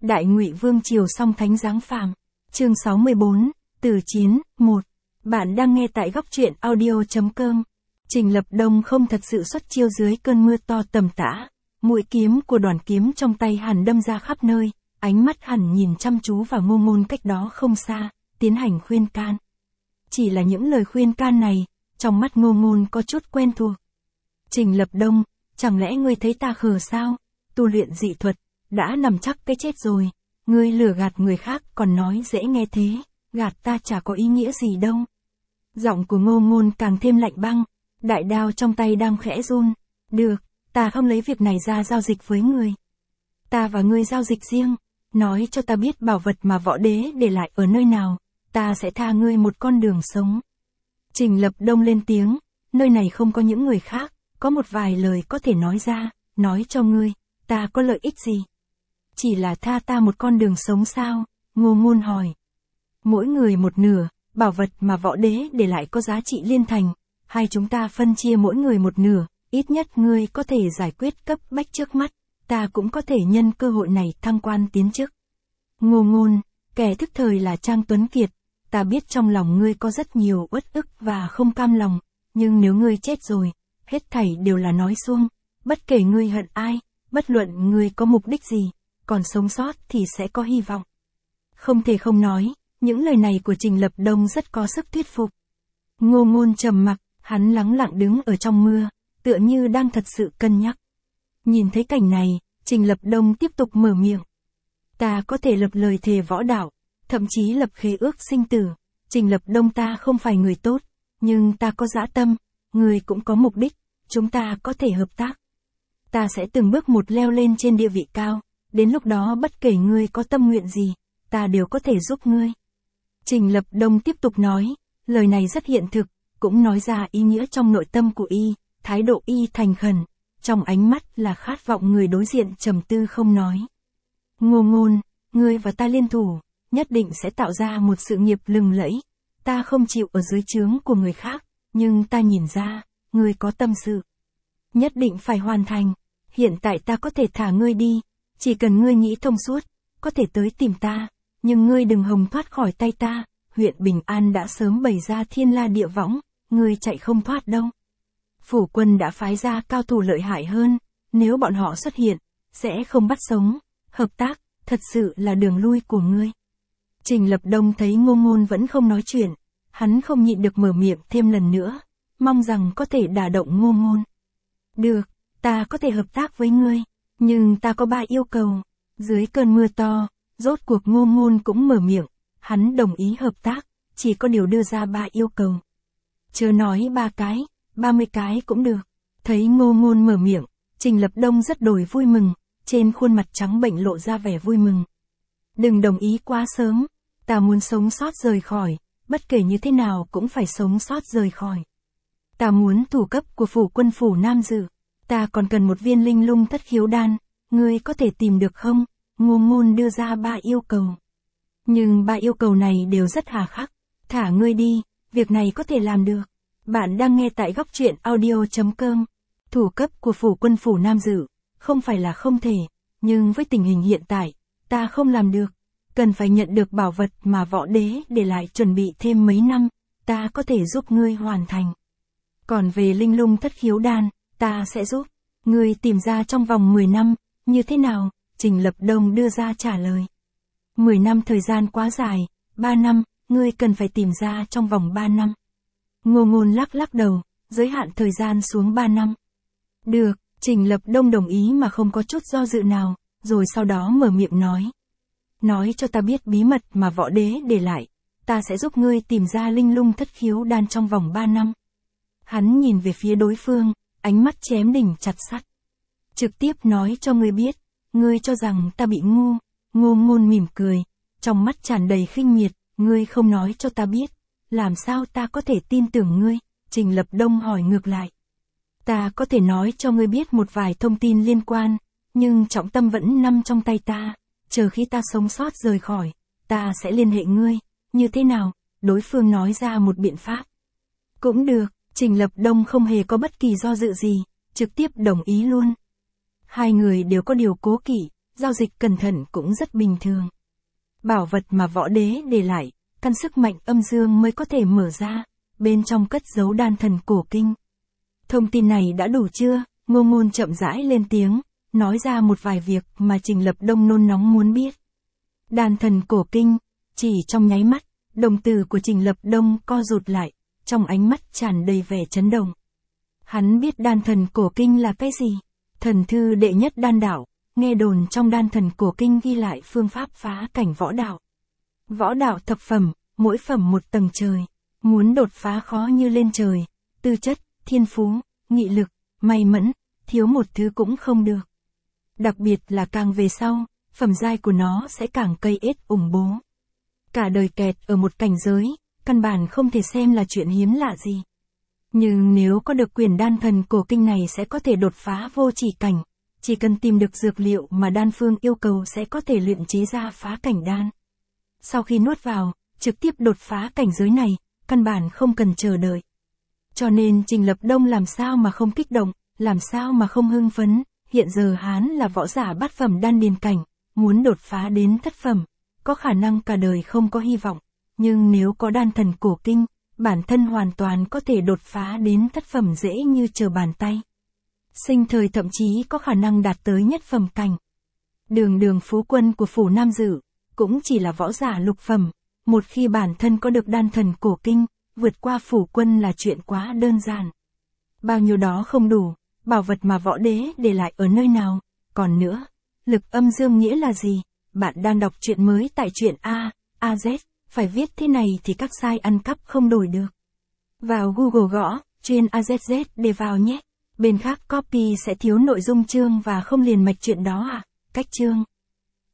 Đại Ngụy Vương triều song thánh giáng phàm. Chương 64, Từ chiến, 1. Bạn đang nghe tại góc truyện audio.com. Trình Lập Đông không thật sự xuất chiêu dưới cơn mưa to tầm tã. Mũi kiếm của đoàn kiếm trong tay hắn đâm ra khắp nơi, ánh mắt hắn nhìn chăm chú vào Ngô Ngôn cách đó không xa, tiến hành khuyên can. Chỉ là những lời khuyên can này, trong mắt Ngô Ngôn có chút quen thuộc. Trình Lập Đông, chẳng lẽ ngươi thấy ta khờ sao? Tu luyện dị thuật, đã nằm chắc cái chết rồi. Ngươi lừa gạt người khác còn nói dễ nghe thế, gạt ta chả có ý nghĩa gì đâu. Giọng của Ngô Ngôn càng thêm lạnh băng, đại đao trong tay đang khẽ run. Được, ta không lấy việc này ra giao dịch với ngươi. Ta và ngươi giao dịch riêng, nói cho ta biết bảo vật mà võ đế để lại ở nơi nào, ta sẽ tha ngươi một con đường sống. Trình Lập Đông lên tiếng, nơi này không có những người khác, có một vài lời có thể nói ra, nói cho ngươi, ta có lợi ích gì? Chỉ là tha ta một con đường sống sao? Ngô Ngôn hỏi. Mỗi người một nửa, bảo vật mà võ đế để lại có giá trị liên thành, hai chúng ta phân chia mỗi người một nửa, ít nhất ngươi có thể giải quyết cấp bách trước mắt, ta cũng có thể nhân cơ hội này thăng quan tiến chức. Ngô Ngôn, kẻ thức thời là Trang Tuấn Kiệt, ta biết trong lòng ngươi có rất nhiều uất ức và không cam lòng, nhưng nếu ngươi chết rồi, hết thảy đều là nói suông, bất kể ngươi hận ai, bất luận ngươi có mục đích gì, còn sống sót thì sẽ có hy vọng. Không thể không nói, những lời này của Trình Lập Đông rất có sức thuyết phục. Ngô Ngôn trầm mặc, hắn lắng lặng đứng ở trong mưa, tựa như đang thật sự cân nhắc. Nhìn thấy cảnh này, Trình Lập Đông tiếp tục mở miệng. Ta có thể lập lời thề võ đạo, thậm chí lập khế ước sinh tử. Trình Lập Đông, ta không phải người tốt, nhưng ta có dã tâm, người cũng có mục đích, chúng ta có thể hợp tác. Ta sẽ từng bước một leo lên trên địa vị cao, đến lúc đó bất kể ngươi có tâm nguyện gì, ta đều có thể giúp ngươi. Trình Lập Đông tiếp tục nói, lời này rất hiện thực, cũng nói ra ý nghĩa trong nội tâm của y, thái độ y thành khẩn, trong ánh mắt là khát vọng người đối diện trầm tư không nói. Ngô Ngôn, ngươi và ta liên thủ, nhất định sẽ tạo ra một sự nghiệp lừng lẫy, ta không chịu ở dưới trướng của người khác, nhưng ta nhìn ra, ngươi có tâm sự. Nhất định phải hoàn thành, hiện tại ta có thể thả ngươi đi, chỉ cần ngươi nghĩ thông suốt, có thể tới tìm ta, nhưng ngươi đừng hòng thoát khỏi tay ta, huyện Bình An đã sớm bày ra thiên la địa võng, ngươi chạy không thoát đâu. Phủ quân đã phái ra cao thủ lợi hại hơn, nếu bọn họ xuất hiện, sẽ không bắt sống, hợp tác, thật sự là đường lui của ngươi. Trình Lập Đông thấy Ngô Ngôn vẫn không nói chuyện, hắn không nhịn được mở miệng thêm lần nữa, mong rằng có thể đả động Ngô Ngôn. Được, ta có thể hợp tác với ngươi, nhưng ta có 3 yêu cầu. Dưới cơn mưa to, rốt cuộc Ngô Ngôn cũng mở miệng, hắn đồng ý hợp tác, chỉ có điều đưa ra 3 yêu cầu. Chớ nói 3 cái, 30 cái cũng được. Thấy Ngô Ngôn mở miệng, Trình Lập Đông rất đổi vui mừng, trên khuôn mặt trắng bệnh lộ ra vẻ vui mừng. Đừng đồng ý quá sớm, ta muốn sống sót rời khỏi, bất kể như thế nào cũng phải sống sót rời khỏi. Ta muốn thủ cấp của phủ quân phủ Nam Dự, ta còn cần một viên linh lung thất khiếu đan, ngươi có thể tìm được không? Ngô Ngôn đưa ra 3 yêu cầu. Nhưng 3 yêu cầu này đều rất hà khắc, thả ngươi đi, việc này có thể làm được. Bạn đang nghe tại góc truyện audio.com. Thủ cấp của phủ quân phủ Nam Dự, không phải là không thể, nhưng với tình hình hiện tại, ta không làm được. Cần phải nhận được bảo vật mà võ đế để lại chuẩn bị thêm mấy năm, ta có thể giúp ngươi hoàn thành. Còn về linh lung thất khiếu đan, ta sẽ giúp ngươi tìm ra trong vòng 10 năm, như thế nào? Trình Lập Đông đưa ra trả lời. 10 năm thời gian quá dài, 3 năm, ngươi cần phải tìm ra trong vòng 3 năm. Ngô Ngôn lắc lắc đầu, giới hạn thời gian xuống 3 năm. Được, Trình Lập Đông đồng ý mà không có chút do dự nào, rồi sau đó mở miệng nói. Nói cho ta biết bí mật mà võ đế để lại, ta sẽ giúp ngươi tìm ra linh lung thất khiếu đan trong vòng 3 năm. Hắn nhìn về phía đối phương, ánh mắt chém đỉnh chặt sắt. Trực tiếp nói cho ngươi biết, ngươi cho rằng ta bị ngu. Ngô Ngôn mỉm cười, trong mắt tràn đầy khinh miệt, ngươi không nói cho ta biết, làm sao ta có thể tin tưởng ngươi? Trình Lập Đông hỏi ngược lại. Ta có thể nói cho ngươi biết một vài thông tin liên quan, nhưng trọng tâm vẫn nằm trong tay ta, chờ khi ta sống sót rời khỏi, ta sẽ liên hệ ngươi, như thế nào? Đối phương nói ra một biện pháp. Cũng được, Trình Lập Đông không hề có bất kỳ do dự gì, trực tiếp đồng ý luôn. Hai người đều có điều cố kỵ, giao dịch cẩn thận cũng rất bình thường. Bảo vật mà võ đế để lại, căn sức mạnh âm dương mới có thể mở ra, bên trong cất giấu đan thần cổ kinh. Thông tin này đã đủ chưa? Ngô Ngôn chậm rãi lên tiếng, nói ra một vài việc mà Trình Lập Đông nôn nóng muốn biết. Đan thần cổ kinh, chỉ trong nháy mắt, đồng tử của Trình Lập Đông co rụt lại, trong ánh mắt tràn đầy vẻ chấn động. Hắn biết đan thần cổ kinh là cái gì? Thần thư đệ nhất đan đạo, nghe đồn trong đan thần cổ kinh ghi lại phương pháp phá cảnh võ đạo. Võ đạo thập phẩm, mỗi phẩm một tầng trời, muốn đột phá khó như lên trời, tư chất, thiên phú, nghị lực, may mẫn, thiếu một thứ cũng không được. Đặc biệt là càng về sau, phẩm giai của nó sẽ càng cây ết ủng bố. Cả đời kẹt ở một cảnh giới, căn bản không thể xem là chuyện hiếm lạ gì. Nhưng nếu có được quyển đan thần cổ kinh này sẽ có thể đột phá vô chỉ cảnh, chỉ cần tìm được dược liệu mà đan phương yêu cầu sẽ có thể luyện chế ra phá cảnh đan. Sau khi nuốt vào, trực tiếp đột phá cảnh giới này, căn bản không cần chờ đợi. Cho nên Trình Lập Đông làm sao mà không kích động, làm sao mà không hưng phấn, hiện giờ hắn là võ giả bát phẩm đan điền cảnh, muốn đột phá đến thất phẩm, có khả năng cả đời không có hy vọng, nhưng nếu có đan thần cổ kinh, bản thân hoàn toàn có thể đột phá đến thất phẩm dễ như trở bàn tay. Sinh thời thậm chí có khả năng đạt tới nhất phẩm cảnh. Đường phú quân của phủ Nam Dự, cũng chỉ là võ giả lục phẩm, một khi bản thân có được đan thần cổ kinh, vượt qua phủ quân là chuyện quá đơn giản. Bao nhiêu đó không đủ, bảo vật mà võ đế để lại ở nơi nào, còn nữa, lực âm dương nghĩa là gì? Bạn đang đọc truyện mới tại truyện AZ, phải viết thế này thì các site ăn cắp không đổi được. Vào Google gõ, truyện AZZ để vào nhé. Bên khác copy sẽ thiếu nội dung chương và không liền mạch chuyện đó à? Cách chương